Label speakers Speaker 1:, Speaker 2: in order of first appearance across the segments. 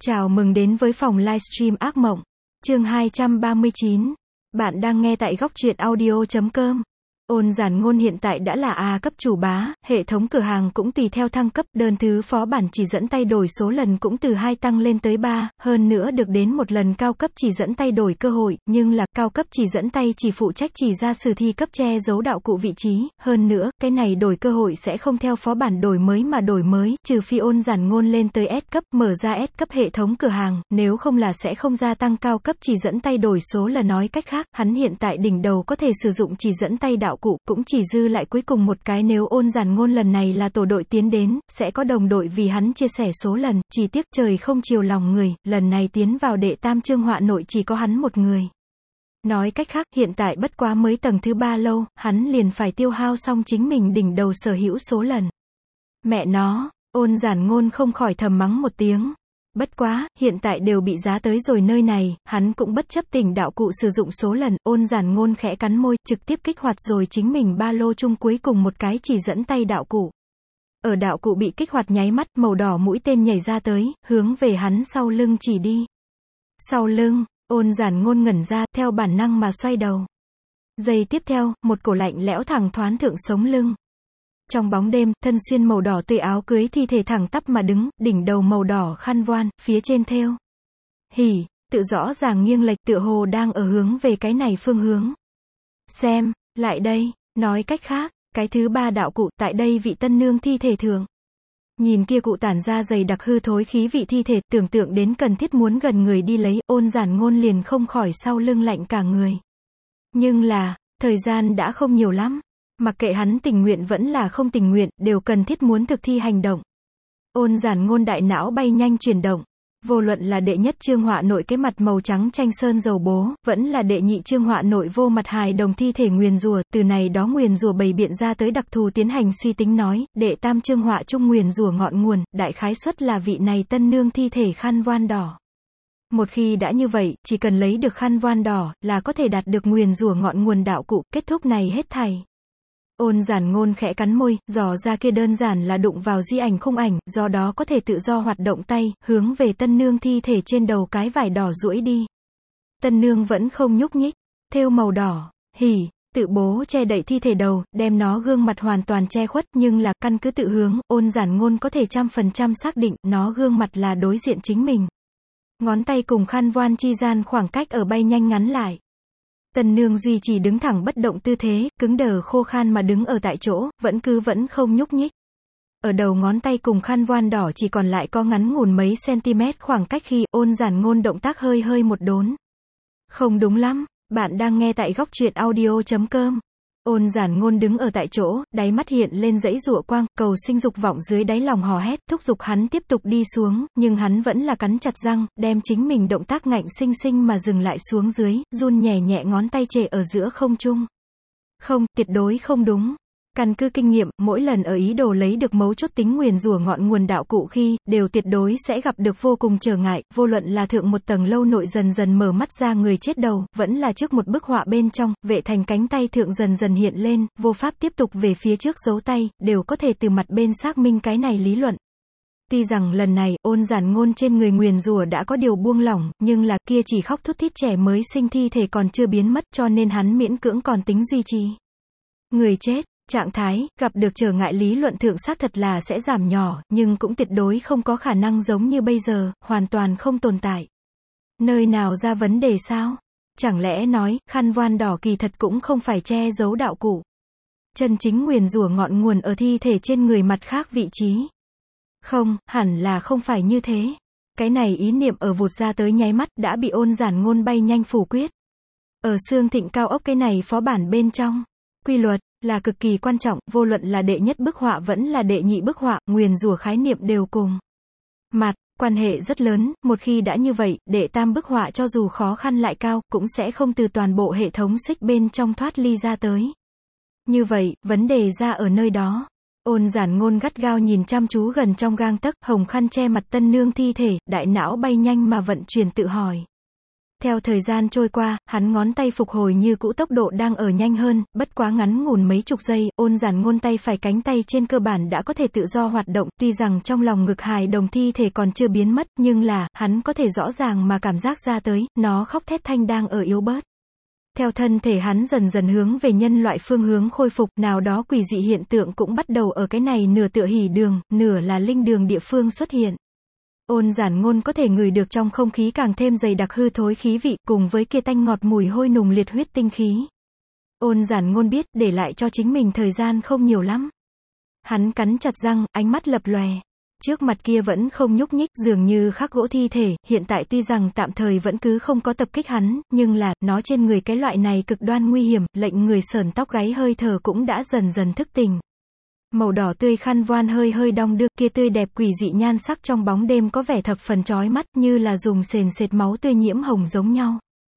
Speaker 1: Chào mừng đến với phòng livestream ác mộng. Chương 239. Bạn đang nghe tại góc truyện audio.com. Ôn Giản Ngôn hiện tại đã là A cấp chủ bá, hệ thống cửa hàng cũng tùy theo thăng cấp, đơn thứ phó bản chỉ dẫn tay đổi số lần cũng từ 2 tăng lên tới 3, hơn nữa được đến một lần cao cấp chỉ dẫn tay đổi cơ hội, nhưng là cao cấp chỉ dẫn tay chỉ phụ trách chỉ ra sử thi cấp che giấu đạo cụ vị trí, hơn nữa, cái này đổi cơ hội sẽ không theo phó bản đổi mới mà đổi mới, trừ phi Ôn Giản Ngôn lên tới S cấp, mở ra S cấp hệ thống cửa hàng, nếu không là sẽ không gia tăng cao cấp chỉ dẫn tay đổi số lần. Nói cách khác, hắn hiện tại đỉnh đầu có thể sử dụng chỉ dẫn tay đạo cụ, cũng chỉ dư lại cuối cùng một cái. Nếu Ôn Giản Ngôn lần này là tổ đội tiến đến, sẽ có đồng đội vì hắn chia sẻ số lần, chỉ tiếc trời không chiều lòng người, lần này tiến vào đệ tam chương họa nội chỉ có hắn một người. Nói cách khác, hiện tại bất quá mới tầng thứ 3 lâu, hắn liền phải tiêu hao xong chính mình đỉnh đầu sở hữu số lần. Mẹ nó, Ôn Giản Ngôn không khỏi thầm mắng một tiếng. Bất quá, hiện tại đều bị giá tới rồi nơi này, hắn cũng bất chấp tỉnh đạo cụ sử dụng số lần. Ôn Giản Ngôn khẽ cắn môi, trực tiếp kích hoạt rồi chính mình ba lô chung cuối cùng một cái chỉ dẫn tay đạo cụ. Ở đạo cụ bị kích hoạt nháy mắt, màu đỏ mũi tên nhảy ra tới, hướng về hắn sau lưng chỉ đi. Sau lưng, Ôn Giản Ngôn ngẩn ra, theo bản năng mà xoay đầu. Giây tiếp theo, một cổ lạnh lẽo thẳng thoáng thượng sống lưng. Trong bóng đêm, thân xuyên màu đỏ tươi áo cưới thi thể thẳng tắp mà đứng, đỉnh đầu màu đỏ khăn voan, phía trên thêu hỉ, tự rõ ràng nghiêng lệch, tựa hồ đang ở hướng về cái này phương hướng. Xem, lại đây, nói cách khác, cái thứ 3 đạo cụ, tại đây vị tân nương thi thể thường. Nhìn kia cụ tản ra dày đặc hư thối khí vị thi thể, tưởng tượng đến cần thiết muốn gần người đi lấy, Ôn Giản Ngôn liền không khỏi sau lưng lạnh cả người. Nhưng là, thời gian đã không nhiều lắm. Mặc kệ hắn tình nguyện vẫn là không tình nguyện, đều cần thiết muốn thực thi hành động. Ôn Giản Ngôn đại não bay nhanh chuyển động. Vô luận là đệ nhất chương họa nội cái mặt màu trắng tranh sơn dầu bố, vẫn là đệ nhị chương họa nội vô mặt hài đồng thi thể nguyền rủa, từ này đó nguyền rủa bày biện ra tới đặc thù tiến hành suy tính nói, đệ tam chương họa chung nguyền rủa ngọn nguồn, đại khái suất là vị này tân nương thi thể khăn voan đỏ. Một khi đã như vậy, chỉ cần lấy được khăn voan đỏ, là có thể đạt được nguyền rủa ngọn nguồn đạo cụ, kết thúc này hết thảy. Ôn Giản Ngôn khẽ cắn môi, dò ra kia đơn giản là đụng vào di ảnh khung ảnh, do đó có thể tự do hoạt động tay, hướng về tân nương thi thể trên đầu cái vải đỏ duỗi đi. Tân nương vẫn không nhúc nhích, thêu màu đỏ, hỉ, tự bố che đậy thi thể đầu, đem nó gương mặt hoàn toàn che khuất, nhưng là, căn cứ tự hướng, Ôn Giản Ngôn có thể 100% xác định, nó gương mặt là đối diện chính mình. Ngón tay cùng khăn voan chi gian khoảng cách ở bay nhanh ngắn lại. Tân nương duy trì đứng thẳng bất động tư thế, cứng đờ khô khan mà đứng ở tại chỗ, vẫn không nhúc nhích. Ở đầu ngón tay cùng khăn voan đỏ chỉ còn lại có ngắn ngủn mấy cm khoảng cách khi Ôn Giản Ngôn động tác hơi một đốn. Không đúng lắm, bạn đang nghe tại góc truyện audio.com. Ôn Giản Ngôn đứng ở tại chỗ, đáy mắt hiện lên dãy dụa quang, cầu sinh dục vọng dưới đáy lòng hò hét, thúc giục hắn tiếp tục đi xuống, nhưng hắn vẫn là cắn chặt răng, đem chính mình động tác ngạnh sinh mà dừng lại xuống dưới, run nhẹ nhẹ ngón tay trệ ở giữa không trung. Không, tuyệt đối không đúng. Căn cứ kinh nghiệm, mỗi lần ở ý đồ lấy được mấu chốt tính nguyền rủa ngọn nguồn đạo cụ khi, đều tuyệt đối sẽ gặp được vô cùng trở ngại, vô luận là thượng một tầng lâu nội dần mở mắt ra người chết đầu, vẫn là trước một bức họa bên trong, vệ thành cánh tay thượng dần hiện lên, vô pháp tiếp tục về phía trước giấu tay, đều có thể từ mặt bên xác minh cái này lý luận. Tuy rằng lần này, Ôn Giản Ngôn trên người nguyền rủa đã có điều buông lỏng, nhưng là kia chỉ khóc thút thít trẻ mới sinh thi thể còn chưa biến mất, cho nên hắn miễn cưỡng còn tính duy trì. Người chết. Trạng thái, gặp được trở ngại lý luận thượng xác thật là sẽ giảm nhỏ, nhưng cũng tuyệt đối không có khả năng giống như bây giờ, hoàn toàn không tồn tại. Nơi nào ra vấn đề sao? Chẳng lẽ nói, khăn voan đỏ kỳ thật cũng không phải che giấu đạo cụ. Chân chính nguyền rủa ngọn nguồn ở thi thể trên người mặt khác vị trí. Không, hẳn là không phải như thế. Cái này ý niệm ở vụt ra tới nháy mắt, đã bị Ôn Giản Ngôn bay nhanh phủ quyết. Ở Xương Thịnh cao ốc cái này phó bản bên trong, quy luật là cực kỳ quan trọng, vô luận là đệ nhất bức họa vẫn là đệ nhị bức họa, nguyền rủa khái niệm đều cùng mặt, quan hệ rất lớn, một khi đã như vậy, đệ tam bức họa cho dù khó khăn lại cao, cũng sẽ không từ toàn bộ hệ thống xích bên trong thoát ly ra tới. Như vậy, vấn đề ra ở nơi đó. Ôn Giản Ngôn gắt gao nhìn chăm chú gần trong gang tấc, hồng khăn che mặt tân nương thi thể, đại não bay nhanh mà vận chuyển tự hỏi. Theo thời gian trôi qua, hắn ngón tay phục hồi như cũ, tốc độ đang ở nhanh hơn, bất quá ngắn ngủn mấy chục giây, Ôn Giản Ngôn tay phải cánh tay trên cơ bản đã có thể tự do hoạt động, tuy rằng trong lòng ngực hài đồng thi thể còn chưa biến mất, nhưng là, hắn có thể rõ ràng mà cảm giác ra tới, nó khóc thét thanh đang ở yếu bớt. Theo thân thể hắn dần dần hướng về nhân loại phương hướng khôi phục, nào đó quỷ dị hiện tượng cũng bắt đầu ở cái này nửa tựa hỉ đường, nửa là linh đường địa phương xuất hiện. Ôn Giản Ngôn có thể ngửi được trong không khí càng thêm dày đặc hư thối khí vị, cùng với kia tanh ngọt mùi hôi nùng liệt huyết tinh khí. Ôn Giản Ngôn biết, để lại cho chính mình thời gian không nhiều lắm. Hắn cắn chặt răng, ánh mắt lập lòe. Trước mặt kia vẫn không nhúc nhích, dường như khắc gỗ thi thể, hiện tại tuy rằng tạm thời vẫn cứ không có tập kích hắn, nhưng là, nó trên người cái loại này cực đoan nguy hiểm, lệnh người sởn tóc gáy hơi thở cũng đã dần dần thức tỉnh. Màu đỏ tươi khăn voan hơi hơi đong đưa, kia tươi đẹp quỷ dị nhan sắc trong bóng đêm có vẻ thập phần chói mắt, như là dùng sền sệt máu tươi nhiễm hồng giống nhau.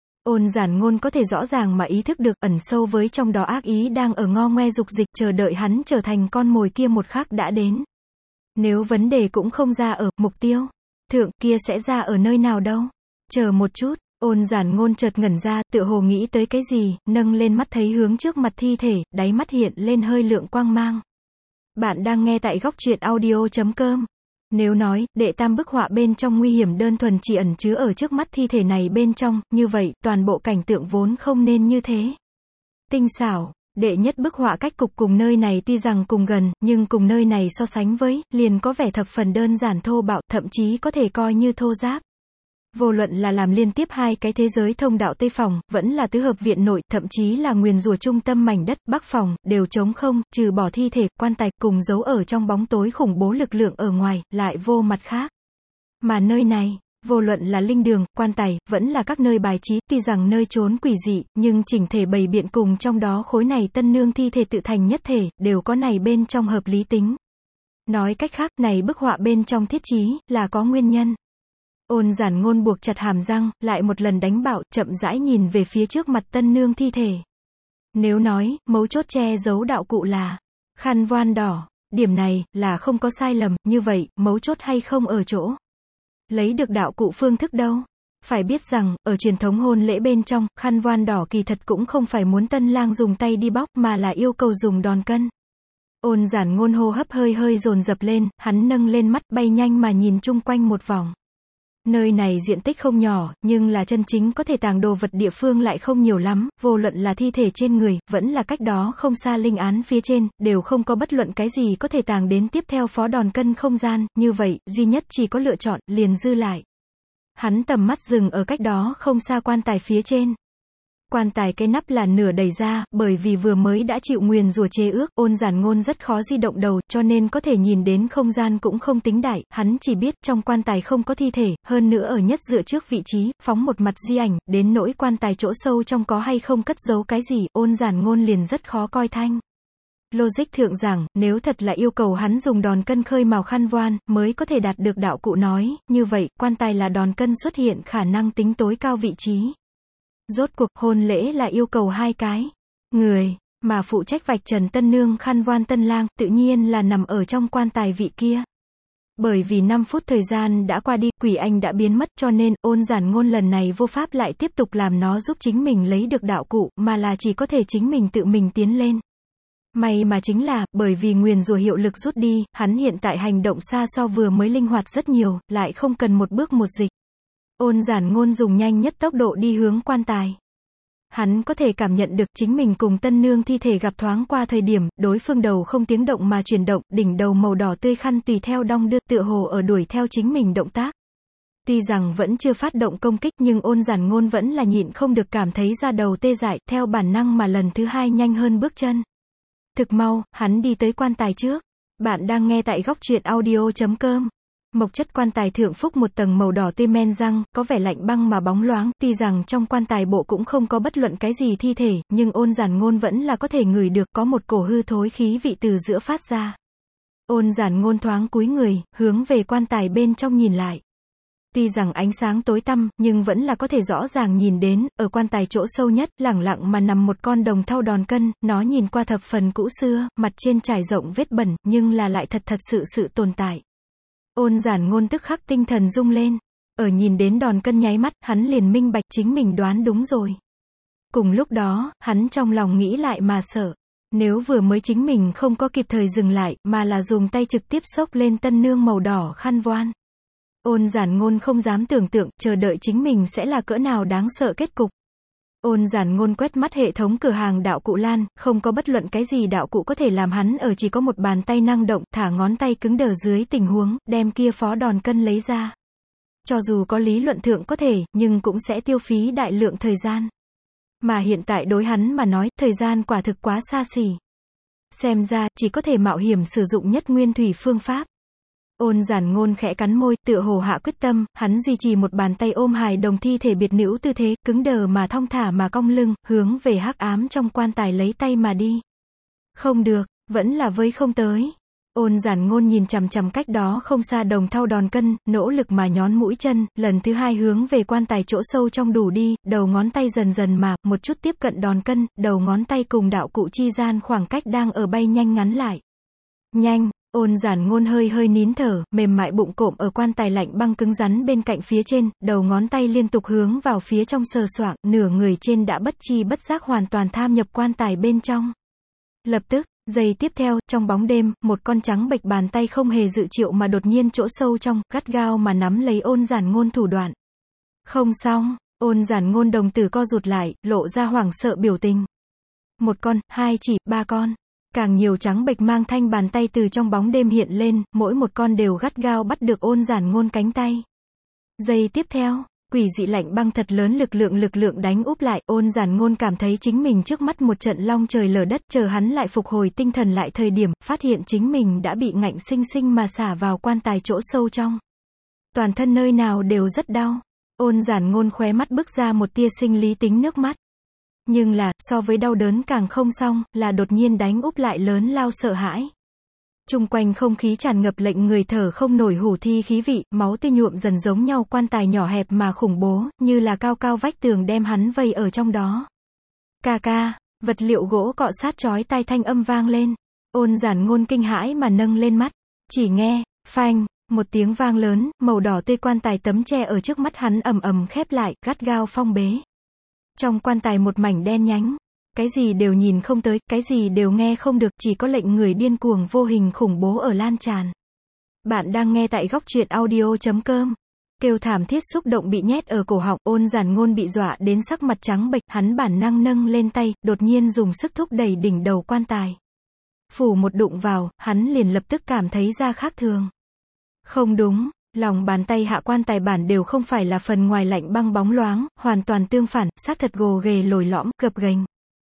Speaker 1: Ôn Giản Ngôn có thể rõ ràng mà ý thức được, ẩn sâu với trong đó ác ý đang ở ngo ngoe dục dịch, chờ đợi hắn trở thành con mồi kia một khắc đã đến. Nếu vấn đề cũng không ra ở mục tiêu thượng, kia sẽ ra ở nơi nào đâu? Chờ một chút, Ôn Giản Ngôn chợt ngẩn ra, tựa hồ nghĩ tới cái gì, nâng lên mắt thấy hướng trước mặt thi thể, đáy mắt hiện lên hơi lượng quang mang. Bạn đang nghe tại góc truyện audio.com. Nếu nói, đệ tam bức họa bên trong nguy hiểm đơn thuần chỉ ẩn chứa ở trước mắt thi thể này bên trong, như vậy, toàn bộ cảnh tượng vốn không nên như thế. Tinh xảo, đệ nhất bức họa cách cục cùng nơi này tuy rằng cùng gần, nhưng cùng nơi này so sánh với, liền có vẻ thập phần đơn giản thô bạo, thậm chí có thể coi như thô ráp. Vô luận là làm liên tiếp hai cái thế giới thông đạo Tây phòng, vẫn là tứ hợp viện nội, thậm chí là nguyền rủa trung tâm mảnh đất Bắc phòng, đều trống không, trừ bỏ thi thể, quan tài, cùng giấu ở trong bóng tối khủng bố lực lượng ở ngoài, lại vô mặt khác. Mà nơi này, vô luận là linh đường, quan tài, vẫn là các nơi bài trí, tuy rằng nơi trốn quỷ dị, nhưng chỉnh thể bày biện cùng trong đó khối này tân nương thi thể tự thành nhất thể, đều có này bên trong hợp lý tính. Nói cách khác, này bức họa bên trong thiết trí, là có nguyên nhân. Ôn Giản Ngôn buộc chặt hàm răng, lại một lần đánh bạo, chậm rãi nhìn về phía trước mặt tân nương thi thể. Nếu nói, mấu chốt che giấu đạo cụ là khăn voan đỏ, điểm này, là không có sai lầm, như vậy, mấu chốt hay không ở chỗ lấy được đạo cụ phương thức đâu. Phải biết rằng, ở truyền thống hôn lễ bên trong, khăn voan đỏ kỳ thật cũng không phải muốn tân lang dùng tay đi bóc, mà là yêu cầu dùng đòn cân. Ôn Giản Ngôn hô hấp hơi hơi dồn dập lên, hắn nâng lên mắt, bay nhanh mà nhìn chung quanh một vòng. Nơi này diện tích không nhỏ, nhưng là chân chính có thể tàng đồ vật địa phương lại không nhiều lắm, vô luận là thi thể trên người, vẫn là cách đó không xa linh án phía trên, đều không có bất luận cái gì có thể tàng đến tiếp theo phó đòn cân không gian, như vậy, duy nhất chỉ có lựa chọn, liền dư lại. Hắn tầm mắt dừng ở cách đó không xa quan tài phía trên. Quan tài cái nắp là nửa đẩy ra, bởi vì vừa mới đã chịu nguyền rủa chế ước, Ôn Giản Ngôn rất khó di động đầu, cho nên có thể nhìn đến không gian cũng không tính đại, hắn chỉ biết trong quan tài không có thi thể, hơn nữa ở nhất dựa trước vị trí, phóng một mặt di ảnh, đến nỗi quan tài chỗ sâu trong có hay không cất giấu cái gì, Ôn Giản Ngôn liền rất khó coi thanh. Logic thượng giảng, nếu thật là yêu cầu hắn dùng đòn cân khơi mào khăn voan, mới có thể đạt được đạo cụ nói, như vậy, quan tài là đòn cân xuất hiện khả năng tính tối cao vị trí. Rốt cuộc, hôn lễ là yêu cầu hai cái người, mà phụ trách vạch trần tân nương khăn voan tân lang, tự nhiên là nằm ở trong quan tài vị kia. Bởi vì 5 phút thời gian đã qua đi, quỷ anh đã biến mất, cho nên, Ôn Giản Ngôn lần này vô pháp lại tiếp tục làm nó giúp chính mình lấy được đạo cụ, mà là chỉ có thể chính mình tự mình tiến lên. May mà chính là, bởi vì nguyền rủa hiệu lực rút đi, hắn hiện tại hành động xa so vừa mới linh hoạt rất nhiều, lại không cần một bước một dịch. Ôn Giản Ngôn dùng nhanh nhất tốc độ đi hướng quan tài. Hắn có thể cảm nhận được chính mình cùng tân nương thi thể gặp thoáng qua thời điểm, đối phương đầu không tiếng động mà chuyển động, đỉnh đầu màu đỏ tươi khăn tùy theo đong đưa, tựa hồ ở đuổi theo chính mình động tác. Tuy rằng vẫn chưa phát động công kích, nhưng Ôn Giản Ngôn vẫn là nhịn không được cảm thấy da đầu tê dại, theo bản năng mà lần thứ hai nhanh hơn bước chân. Thực mau, hắn đi tới quan tài trước. Bạn đang nghe tại góc truyện audio.com. Mộc chất quan tài thượng phúc một tầng màu đỏ tươi men răng, có vẻ lạnh băng mà bóng loáng, tuy rằng trong quan tài bộ cũng không có bất luận cái gì thi thể, nhưng Ôn Giản Ngôn vẫn là có thể ngửi được có một cổ hư thối khí vị từ giữa phát ra. Ôn Giản Ngôn thoáng cúi người, hướng về quan tài bên trong nhìn lại. Tuy rằng ánh sáng tối tăm, nhưng vẫn là có thể rõ ràng nhìn đến, ở quan tài chỗ sâu nhất, lẳng lặng mà nằm một con đồng thau đòn cân, nó nhìn qua thập phần cũ xưa, mặt trên trải rộng vết bẩn, nhưng là lại thật sự tồn tại. Ôn Giản Ngôn tức khắc tinh thần rung lên. Ở nhìn đến đòn cân nháy mắt, hắn liền minh bạch chính mình đoán đúng rồi. Cùng lúc đó, hắn trong lòng nghĩ lại mà sợ. Nếu vừa mới chính mình không có kịp thời dừng lại, mà là dùng tay trực tiếp xốc lên tân nương màu đỏ khăn voan. Ôn Giản Ngôn không dám tưởng tượng, chờ đợi chính mình sẽ là cỡ nào đáng sợ kết cục. Ôn Giản Ngôn quét mắt hệ thống cửa hàng đạo cụ lan, không có bất luận cái gì đạo cụ có thể làm hắn ở chỉ có một bàn tay năng động, thả ngón tay cứng đờ dưới tình huống, đem kia phó đòn cân lấy ra. Cho dù có lý luận thượng có thể, nhưng cũng sẽ tiêu phí đại lượng thời gian. Mà hiện tại đối hắn mà nói, thời gian quả thực quá xa xỉ. Xem ra, chỉ có thể mạo hiểm sử dụng nhất nguyên thủy phương pháp. Ôn Giản Ngôn khẽ cắn môi, tựa hồ hạ quyết tâm, hắn duy trì một bàn tay ôm hài đồng thi thể biệt nữ tư thế, cứng đờ mà thong thả mà cong lưng, hướng về hắc ám trong quan tài lấy tay mà đi. Không được, vẫn là với không tới. Ôn Giản Ngôn nhìn chằm chằm cách đó không xa đồng thau đòn cân, nỗ lực mà nhón mũi chân, lần thứ hai hướng về quan tài chỗ sâu trong đủ đi, đầu ngón tay dần dần mà, một chút tiếp cận đòn cân, đầu ngón tay cùng đạo cụ chi gian khoảng cách đang ở bay nhanh ngắn lại. Nhanh, Ôn Giản Ngôn hơi hơi nín thở, mềm mại bụng cộm ở quan tài lạnh băng cứng rắn bên cạnh phía trên, đầu ngón tay liên tục hướng vào phía trong sờ soạng, nửa người trên đã bất chi bất giác hoàn toàn tham nhập quan tài bên trong. Lập tức, giây tiếp theo, trong bóng đêm, một con trắng bệch bàn tay không hề dự triệu mà đột nhiên chỗ sâu trong, gắt gao mà nắm lấy Ôn Giản Ngôn thủ đoạn. Không xong, Ôn Giản Ngôn đồng tử co rụt lại, lộ ra hoảng sợ biểu tình. Một con, hai chỉ, ba con. Càng nhiều trắng bệch mang thanh bàn tay từ trong bóng đêm hiện lên, mỗi một con đều gắt gao bắt được Ôn Giản Ngôn cánh tay. Giây tiếp theo, quỷ dị lạnh băng thật lớn lực lượng đánh úp lại, Ôn Giản Ngôn cảm thấy chính mình trước mắt một trận long trời lở đất, chờ hắn lại phục hồi tinh thần lại thời điểm, phát hiện chính mình đã bị ngạnh sinh sinh mà xả vào quan tài chỗ sâu trong. Toàn thân nơi nào đều rất đau. Ôn Giản Ngôn khóe mắt bứt ra một tia sinh lý tính nước mắt. Nhưng là, so với đau đớn càng không xong, là đột nhiên đánh úp lại lớn lao sợ hãi. Chung quanh không khí tràn ngập lệnh người thở không nổi hủ thi khí vị, máu tươi nhuộm dần giống nhau quan tài nhỏ hẹp mà khủng bố, như là cao cao vách tường đem hắn vây ở trong đó. Ca ca, vật liệu gỗ cọ sát chói tai thanh âm vang lên. Ôn Giản Ngôn kinh hãi mà nâng lên mắt. Chỉ nghe, phanh, một tiếng vang lớn, màu đỏ tươi quan tài tấm tre ở trước mắt hắn ầm ầm khép lại, gắt gao phong bế. Trong quan tài một mảnh đen nhánh. Cái gì đều nhìn không tới, cái gì đều nghe không được, chỉ có lệnh người điên cuồng vô hình khủng bố ở lan tràn. Bạn đang nghe tại góc truyện audio.com. Kêu thảm thiết xúc động bị nhét ở cổ họng, Ôn Giản Ngôn bị dọa đến sắc mặt trắng bệch, hắn bản năng nâng lên tay, đột nhiên dùng sức thúc đẩy đỉnh đầu quan tài. Phủ một đụng vào, hắn liền lập tức cảm thấy ra khác thường. Không đúng. Lòng bàn tay hạ quan tài bản đều không phải là phần ngoài lạnh băng bóng loáng, hoàn toàn tương phản, xác thật gồ ghề lồi lõm, gập ghềnh.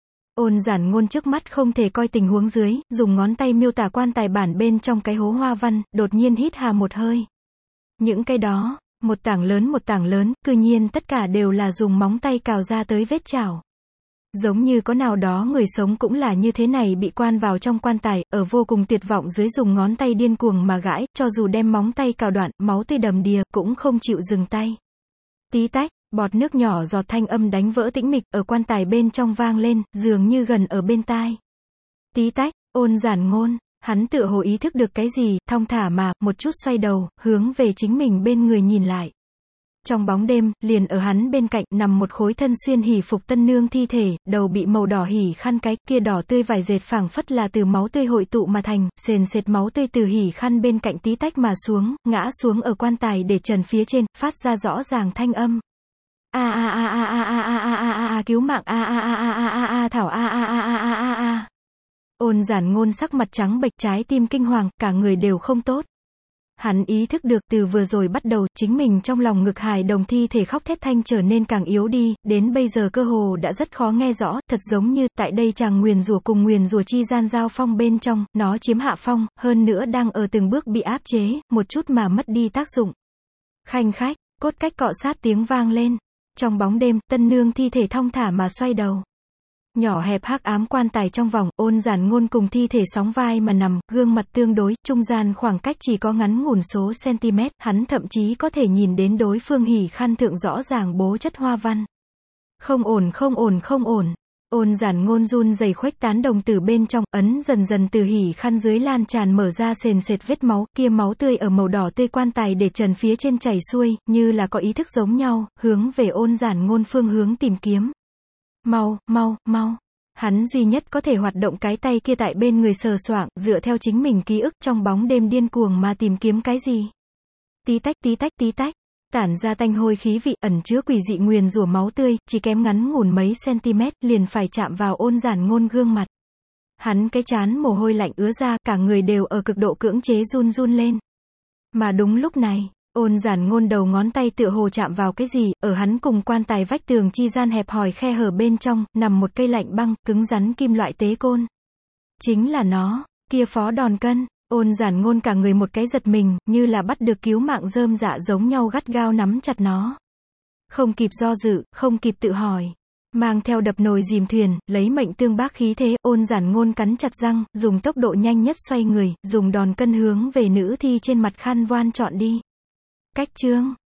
Speaker 1: Ôn Giản Ngôn trước mắt không thể coi tình huống dưới, dùng ngón tay miêu tả quan tài bản bên trong cái hố hoa văn, đột nhiên hít hà một hơi. Những cái đó, một tảng lớn, cư nhiên tất cả đều là dùng móng tay cào ra tới vết chảo. Giống như có nào đó người sống cũng là như thế này bị quan vào trong quan tài, ở vô cùng tuyệt vọng dưới dùng ngón tay điên cuồng mà gãi, cho dù đem móng tay cào đoạn, máu tươi đầm đìa, cũng không chịu dừng tay. Tí tách, bọt nước nhỏ giọt thanh âm đánh vỡ tĩnh mịch, ở quan tài bên trong vang lên, dường như gần ở bên tai. Tí tách, Ôn Giản Ngôn, hắn tựa hồ ý thức được cái gì, thong thả mà, một chút xoay đầu, hướng về chính mình bên người nhìn lại. Trong bóng đêm, liền ở hắn bên cạnh, nằm một khối thân xuyên hỉ phục tân nương thi thể, đầu bị màu đỏ hỉ khăn cái, kia đỏ tươi vải dệt phảng phất là từ máu tươi hội tụ mà thành, sền sệt máu tươi từ hỉ khăn bên cạnh tí tách mà xuống, ngã xuống ở quan tài để trần phía trên, phát ra rõ ràng thanh âm. Cứu mạng thảo Ôn Giản Ngôn sắc mặt trắng bệch, trái tim kinh hoàng, cả người đều không tốt. Hắn ý thức được từ vừa rồi bắt đầu, chính mình trong lòng ngực hài đồng thi thể khóc thét thanh trở nên càng yếu đi, đến bây giờ cơ hồ đã rất khó nghe rõ, thật giống như, tại đây chàng nguyền rủa cùng nguyền rủa chi gian giao phong bên trong, nó chiếm hạ phong, hơn nữa đang ở từng bước bị áp chế, một chút mà mất đi tác dụng. Khanh khách, cốt cách cọ sát tiếng vang lên. Trong bóng đêm, tân nương thi thể thong thả mà xoay đầu. Nhỏ hẹp hắc ám quan tài trong vòng, Ôn Giản Ngôn cùng thi thể sóng vai mà nằm, gương mặt tương đối, trung gian khoảng cách chỉ có ngắn ngủn số cm, hắn thậm chí có thể nhìn đến đối phương hỉ khăn thượng rõ ràng bố chất hoa văn. Không ổn. Ôn giản ngôn run rẩy khuếch tán đồng tử bên trong, ấn dần dần từ hỉ khăn dưới lan tràn mở ra sền sệt vết máu, kia máu tươi ở màu đỏ tươi quan tài để trần phía trên chảy xuôi, như là có ý thức giống nhau, hướng về ôn giản ngôn phương hướng tìm kiếm. Mau, mau, mau. Hắn duy nhất có thể hoạt động cái tay kia tại bên người sờ soạng, dựa theo chính mình ký ức trong bóng đêm điên cuồng mà tìm kiếm cái gì. Tí tách tí tách tí tách. Tản ra tanh hôi khí vị, ẩn chứa quỷ dị nguyền rủa máu tươi, chỉ kém ngắn ngủn mấy cm, liền phải chạm vào ôn giản ngôn gương mặt. Hắn cái trán mồ hôi lạnh ứa ra, cả người đều ở cực độ cưỡng chế run run lên. Mà đúng lúc này, ôn giản ngôn đầu ngón tay tựa hồ chạm vào cái gì, ở hắn cùng quan tài vách tường chi gian hẹp hòi khe hở bên trong, nằm một cây lạnh băng, cứng rắn kim loại tế côn. Chính là nó, kia phó đòn cân. Ôn giản ngôn cả người một cái giật mình, như là bắt được cứu mạng rơm dạ giống nhau gắt gao nắm chặt nó. Không kịp do dự, không kịp tự hỏi. Mang theo đập nồi dìm thuyền, lấy mệnh tương bác khí thế, ôn giản ngôn cắn chặt răng, dùng tốc độ nhanh nhất xoay người, dùng đòn cân hướng về nữ thi trên mặt khăn voan chọn đi. Cách chương